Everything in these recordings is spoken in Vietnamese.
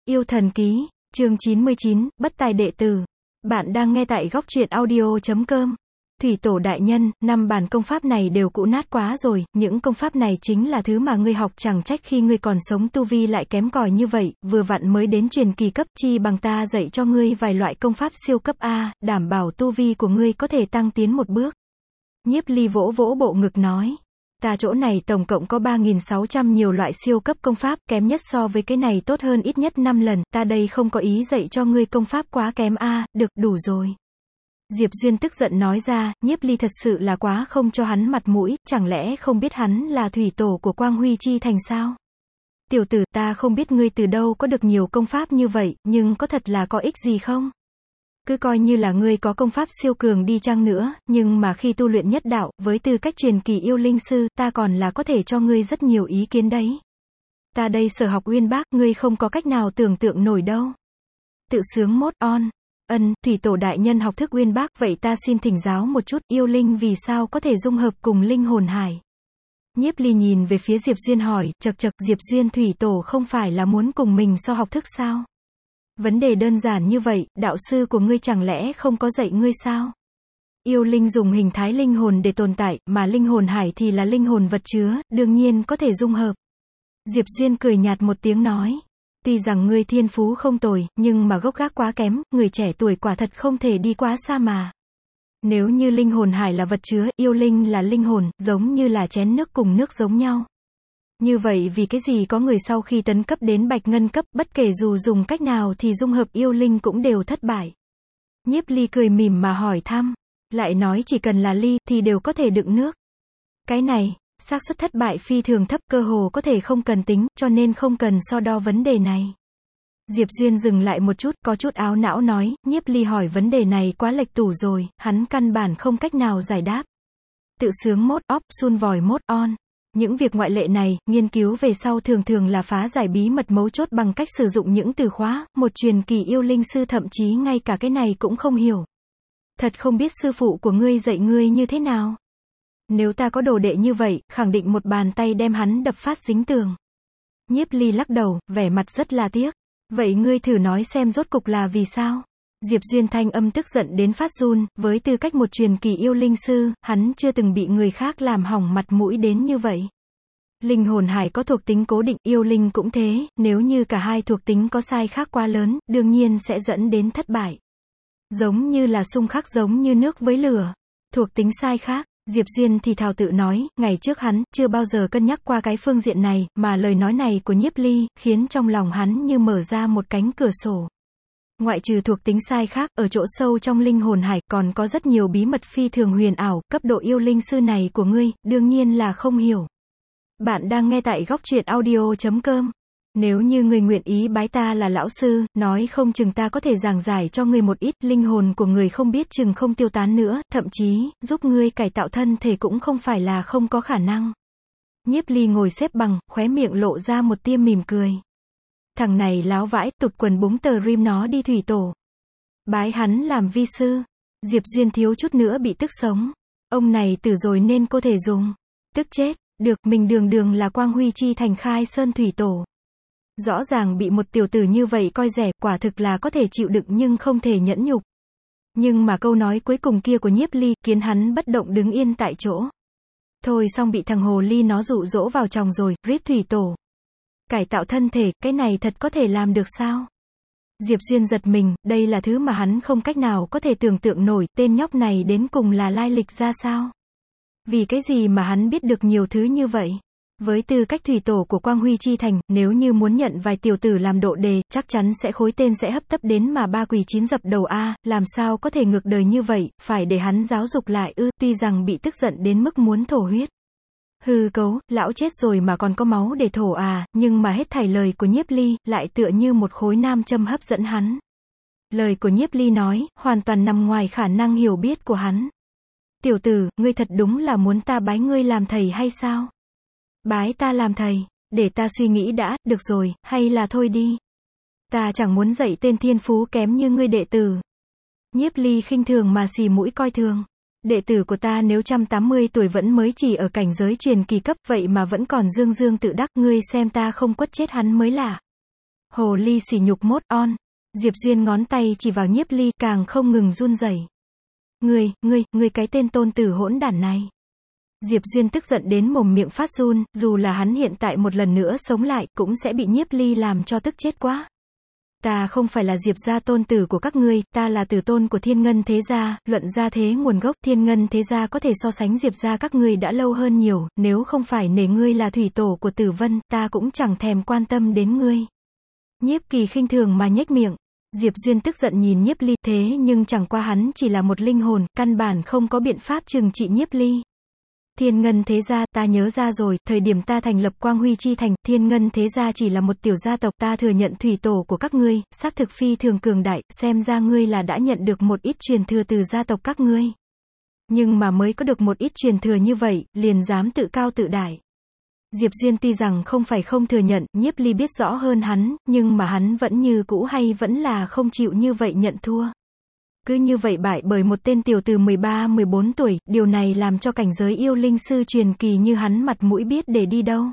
Yêu thần ký, chương 99, bất tài đệ tử. Bạn đang nghe tại góc truyện audio.com. Thủy tổ đại nhân, 5 bản công pháp này đều cũ nát quá rồi, những công pháp này chính là thứ mà ngươi học, chẳng trách khi ngươi còn sống tu vi lại kém cỏi như vậy, vừa vặn mới đến truyền kỳ cấp, chi bằng ta dạy cho ngươi vài loại công pháp siêu cấp A, đảm bảo tu vi của ngươi có thể tăng tiến một bước. Nhiếp Ly vỗ vỗ bộ ngực nói. Ta chỗ này tổng cộng có 3.600 nhiều loại siêu cấp công pháp, kém nhất so với cái này tốt hơn ít nhất 5 lần, ta đây không có ý dạy cho ngươi công pháp quá kém a, được, đủ rồi. Diệp Duyên tức giận nói ra, Nhiếp Ly thật sự là quá không cho hắn mặt mũi, chẳng lẽ không biết hắn là thủy tổ của Quang Huy Chi Thành sao? Tiểu tử, ta không biết ngươi từ đâu có được nhiều công pháp như vậy, nhưng có thật là có ích gì không? Cứ coi như là ngươi có công pháp siêu cường đi chăng nữa, nhưng mà khi tu luyện nhất đạo, với tư cách truyền kỳ yêu linh sư, ta còn là có thể cho ngươi rất nhiều ý kiến đấy. Ta đây sở học uyên bác, ngươi không có cách nào tưởng tượng nổi đâu. Tự sướng mốt on. Thủy tổ đại nhân học thức uyên bác, vậy ta xin thỉnh giáo một chút, yêu linh vì sao có thể dung hợp cùng linh hồn hải? Nhiếp Ly nhìn về phía Diệp Duyên hỏi, chậc chậc, Diệp Duyên thủy tổ không phải là muốn cùng mình so học thức sao? Vấn đề đơn giản như vậy, đạo sư của ngươi chẳng lẽ không có dạy ngươi sao? Yêu linh dùng hình thái linh hồn để tồn tại, mà linh hồn hải thì là linh hồn vật chứa, đương nhiên có thể dung hợp. Diệp Duyên cười nhạt một tiếng nói. Tuy rằng ngươi thiên phú không tồi, nhưng mà gốc gác quá kém, người trẻ tuổi quả thật không thể đi quá xa mà. Nếu như linh hồn hải là vật chứa, yêu linh là linh hồn, giống như là chén nước cùng nước giống nhau. Như vậy vì cái gì có người sau khi tấn cấp đến bạch ngân cấp, bất kể dù dùng cách nào thì dung hợp yêu linh cũng đều thất bại. Nhiếp Ly cười mỉm mà hỏi thăm, lại nói chỉ cần là ly, thì đều có thể đựng nước. Cái này, xác suất thất bại phi thường thấp, cơ hồ có thể không cần tính, cho nên không cần so đo vấn đề này. Diệp Duyên dừng lại một chút, có chút áo não nói, Nhiếp Ly hỏi vấn đề này quá lệch tủ rồi, hắn căn bản không cách nào giải đáp. Tự sướng mốt off, sun vòi mốt on. Những việc ngoại lệ này, nghiên cứu về sau thường thường là phá giải bí mật mấu chốt bằng cách sử dụng những từ khóa, một truyền kỳ yêu linh sư thậm chí ngay cả cái này cũng không hiểu. Thật không biết sư phụ của ngươi dạy ngươi như thế nào? Nếu ta có đồ đệ như vậy, khẳng định một bàn tay đem hắn đập phát dính tường. Nhiếp Ly lắc đầu, vẻ mặt rất là tiếc. Vậy ngươi thử nói xem rốt cục là vì sao? Diệp Duyên thanh âm tức giận đến phát run, với tư cách một truyền kỳ yêu linh sư, hắn chưa từng bị người khác làm hỏng mặt mũi đến như vậy. Linh hồn hải có thuộc tính cố định, yêu linh cũng thế, nếu như cả hai thuộc tính có sai khác quá lớn, đương nhiên sẽ dẫn đến thất bại. Giống như là xung khắc giống như nước với lửa. Thuộc tính sai khác, Diệp Duyên thì thào tự nói, ngày trước hắn chưa bao giờ cân nhắc qua cái phương diện này, mà lời nói này của Nhiếp Ly, khiến trong lòng hắn như mở ra một cánh cửa sổ. Ngoại trừ thuộc tính sai khác, ở chỗ sâu trong linh hồn hải, còn có rất nhiều bí mật phi thường huyền ảo, cấp độ yêu linh sư này của ngươi, đương nhiên là không hiểu. Bạn đang nghe tại góc truyện audio.com. Nếu như ngươi nguyện ý bái ta là lão sư, nói không chừng ta có thể giảng giải cho ngươi một ít, linh hồn của người không biết chừng không tiêu tán nữa, thậm chí, giúp ngươi cải tạo thân thể cũng không phải là không có khả năng. Nhiếp Ly ngồi xếp bằng, khóe miệng lộ ra một tia mỉm cười. Thằng này láo vãi, tụt quần búng tờ rim nó đi thủy tổ. Bái hắn làm vi sư. Diệp Duyên thiếu chút nữa bị tức sống. Ông này tử rồi nên cô thể dùng. Tức chết, được, mình đường đường là Quang Huy Chi Thành khai sơn thủy tổ. Rõ ràng bị một tiểu tử như vậy coi rẻ, quả thực là có thể chịu đựng nhưng không thể nhẫn nhục. Nhưng mà câu nói cuối cùng kia của Nhiếp Ly, khiến hắn bất động đứng yên tại chỗ. Thôi xong bị thằng hồ ly nó dụ dỗ vào chồng rồi, rip thủy tổ. Cải tạo thân thể, cái này thật có thể làm được sao? Diệp Duyên giật mình, đây là thứ mà hắn không cách nào có thể tưởng tượng nổi, tên nhóc này đến cùng là lai lịch ra sao? Vì cái gì mà hắn biết được nhiều thứ như vậy? Với tư cách thủy tổ của Quang Huy Chi Thành, nếu như muốn nhận vài tiểu tử làm độ đề, chắc chắn sẽ khối tên sẽ hấp tấp đến mà ba quỳ chín dập đầu a, làm sao có thể ngược đời như vậy, phải để hắn giáo dục lại ư, tuy rằng bị tức giận đến mức muốn thổ huyết. Hư cấu, lão chết rồi mà còn có máu để thổ à, nhưng mà hết thảy lời của Nhiếp Ly, lại tựa như một khối nam châm hấp dẫn hắn. Lời của Nhiếp Ly nói, hoàn toàn nằm ngoài khả năng hiểu biết của hắn. Tiểu tử, ngươi thật đúng là muốn ta bái ngươi làm thầy hay sao? Bái ta làm thầy, để ta suy nghĩ đã, được rồi, hay là thôi đi. Ta chẳng muốn dạy tên thiên phú kém như ngươi đệ tử. Nhiếp Ly khinh thường mà xì mũi coi thường. Đệ tử của ta nếu 180 tuổi vẫn mới chỉ ở cảnh giới truyền kỳ cấp, vậy mà vẫn còn dương dương tự đắc, ngươi xem ta không quất chết hắn mới lạ. Hồ ly sỉ nhục mốt on. Diệp Duyên ngón tay chỉ vào Nhiếp Ly, càng không ngừng run rẩy. Ngươi cái tên tôn tử hỗn đản này. Diệp Duyên tức giận đến mồm miệng phát run, dù là hắn hiện tại một lần nữa sống lại, cũng sẽ bị Nhiếp Ly làm cho tức chết quá. Ta không phải là Diệp gia tôn tử của các ngươi, ta là tử tôn của Thiên Ngân thế gia, luận gia thế nguồn gốc, Thiên Ngân thế gia có thể so sánh Diệp gia các ngươi đã lâu hơn nhiều, nếu không phải nể ngươi là thủy tổ của Tử Vân, ta cũng chẳng thèm quan tâm đến ngươi. Nhiếp Kỳ khinh thường mà nhếch miệng. Diệp Duyên tức giận nhìn Nhiếp Ly, thế nhưng chẳng qua hắn chỉ là một linh hồn, căn bản không có biện pháp trừng trị Nhiếp Ly. Thiên Ngân thế gia, ta nhớ ra rồi, thời điểm ta thành lập Quang Huy Chi Thành, Thiên Ngân thế gia chỉ là một tiểu gia tộc, ta thừa nhận thủy tổ của các ngươi, xác thực phi thường cường đại, xem ra ngươi là đã nhận được một ít truyền thừa từ gia tộc các ngươi. Nhưng mà mới có được một ít truyền thừa như vậy, liền dám tự cao tự đại. Diệp Duyên tuy rằng không phải không thừa nhận, Nhiếp Ly biết rõ hơn hắn, nhưng mà hắn vẫn như cũ hay vẫn là không chịu như vậy nhận thua. Cứ như vậy bại bởi một tên tiểu từ 13-14 tuổi, điều này làm cho cảnh giới yêu linh sư truyền kỳ như hắn mặt mũi biết để đi đâu.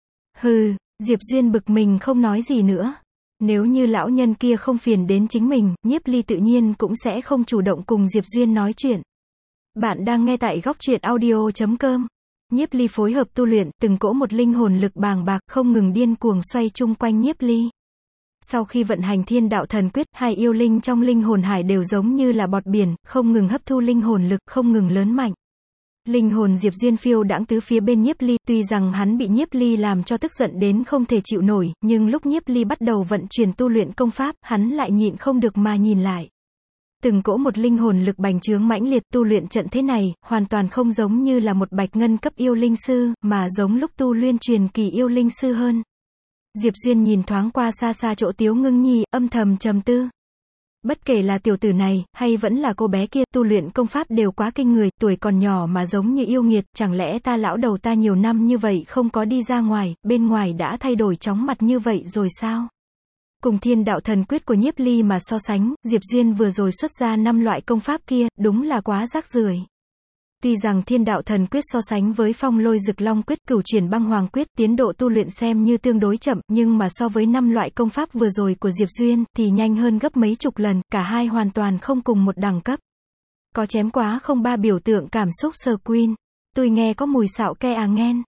Hừ, Diệp Duyên bực mình không nói gì nữa. Nếu như lão nhân kia không phiền đến chính mình, Nhiếp Ly tự nhiên cũng sẽ không chủ động cùng Diệp Duyên nói chuyện. Bạn đang nghe tại góc truyện audio.com. Nhiếp Ly phối hợp tu luyện, từng cỗ một linh hồn lực bàng bạc, không ngừng điên cuồng xoay chung quanh Nhiếp Ly. Sau khi vận hành Thiên Đạo Thần Quyết, hai yêu linh trong linh hồn hải đều giống như là bọt biển, không ngừng hấp thu linh hồn lực, không ngừng lớn mạnh. Linh hồn Diệp Duyên phiêu đãng tứ phía bên Nhiếp Ly, tuy rằng hắn bị Nhiếp Ly làm cho tức giận đến không thể chịu nổi, nhưng lúc Nhiếp Ly bắt đầu vận chuyển tu luyện công pháp, hắn lại nhịn không được mà nhìn lại. Từng cỗ một linh hồn lực bành trướng mãnh liệt, tu luyện trận thế này, hoàn toàn không giống như là một bạch ngân cấp yêu linh sư, mà giống lúc tu luyện truyền kỳ yêu linh sư hơn. Diệp Duyên nhìn thoáng qua xa xa chỗ Tiếu Ngưng Nhi, âm thầm trầm tư. Bất kể là tiểu tử này, hay vẫn là cô bé kia, tu luyện công pháp đều quá kinh người, tuổi còn nhỏ mà giống như yêu nghiệt, chẳng lẽ ta lão đầu ta nhiều năm như vậy không có đi ra ngoài, bên ngoài đã thay đổi chóng mặt như vậy rồi sao? Cùng Thiên Đạo Thần Quyết của Nhiếp Ly mà so sánh, Diệp Duyên vừa rồi xuất ra 5 loại công pháp kia, đúng là quá rác rưởi. Tuy rằng Thiên Đạo Thần Quyết so sánh với Phong Lôi Dực Long Quyết, Cửu Chuyển Băng Hoàng Quyết, tiến độ tu luyện xem như tương đối chậm, nhưng mà so với 5 loại công pháp vừa rồi của Diệp Duyên, thì nhanh hơn gấp mấy chục lần, cả hai hoàn toàn không cùng một đẳng cấp. Có chém quá không ba biểu tượng cảm xúc sờ queen. Tôi nghe có mùi xạo ke à nghen.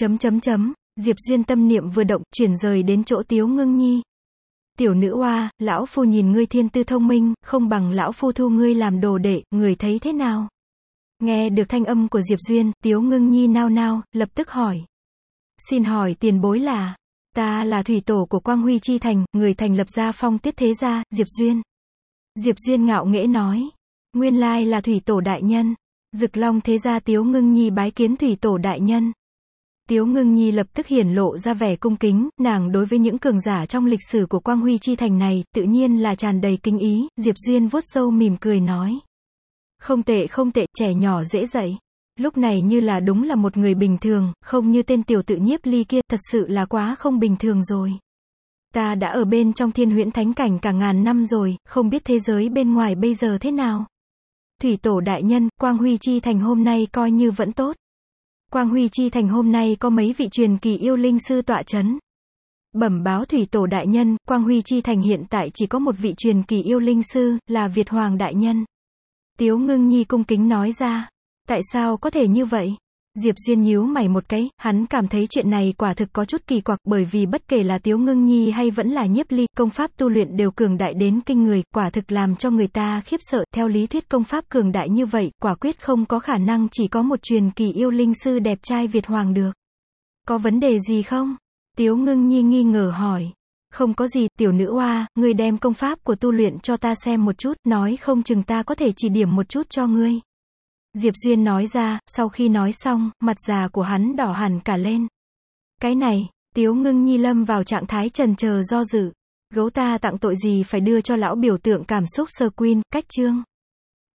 Diệp Duyên tâm niệm vừa động, chuyển rời đến chỗ Tiếu Ngưng Nhi. Tiểu nữ oa, lão phu nhìn ngươi thiên tư thông minh, không bằng lão phu thu ngươi làm đồ đệ, người thấy thế nào? Nghe được thanh âm của Diệp Duyên, Tiếu Ngưng Nhi nao nao, lập tức hỏi. Xin hỏi tiền bối là? Ta là thủy tổ của Quang Huy Chi Thành, người thành lập ra Phong Tuyết thế gia, Diệp Duyên. Diệp Duyên ngạo nghễ nói. Nguyên lai là thủy tổ đại nhân. Dực Long thế gia. Tiếu Ngưng Nhi bái kiến thủy tổ đại nhân. Tiếu Ngưng Nhi lập tức hiển lộ ra vẻ cung kính, nàng đối với những cường giả trong lịch sử của Quang Huy Chi Thành này, tự nhiên là tràn đầy kính ý. Diệp Duyên vuốt râu mỉm cười nói. Không tệ, trẻ nhỏ dễ dạy. Lúc này như là đúng là một người bình thường, không như tên tiểu tự Nhiếp Ly kia, thật sự là quá không bình thường rồi. Ta đã ở bên trong Thiên Huyễn Thánh Cảnh cả ngàn năm rồi, không biết thế giới bên ngoài bây giờ thế nào. Thủy tổ đại nhân, Quang Huy Chi Thành hôm nay coi như vẫn tốt. Quang Huy Chi Thành hôm nay có mấy vị truyền kỳ yêu linh sư tọa chấn. Bẩm báo thủy tổ đại nhân, Quang Huy Chi Thành hiện tại chỉ có một vị truyền kỳ yêu linh sư, là Việt Hoàng đại nhân. Tiếu Ngưng Nhi cung kính nói ra. Tại sao có thể như vậy? Diệp Duyên nhíu mày một cái, hắn cảm thấy chuyện này quả thực có chút kỳ quặc, bởi vì bất kể là Tiếu Ngưng Nhi hay vẫn là Nhiếp Ly, công pháp tu luyện đều cường đại đến kinh người, quả thực làm cho người ta khiếp sợ. Theo lý thuyết công pháp cường đại như vậy, quả quyết không có khả năng chỉ có một truyền kỳ yêu linh sư đẹp trai Việt Hoàng được. Có vấn đề gì không? Tiếu Ngưng Nhi nghi ngờ hỏi. Không có gì, tiểu nữ oa, ngươi đem công pháp của tu luyện cho ta xem một chút, nói không chừng ta có thể chỉ điểm một chút cho ngươi. Diệp Duyên nói ra, sau khi nói xong, mặt già của hắn đỏ hẳn cả lên. Cái này, Tiếu Ngưng Nhi lâm vào trạng thái chần chờ do dự. Gấu ta tặng tội gì phải đưa cho lão biểu tượng cảm xúc sơ queen, cách chương.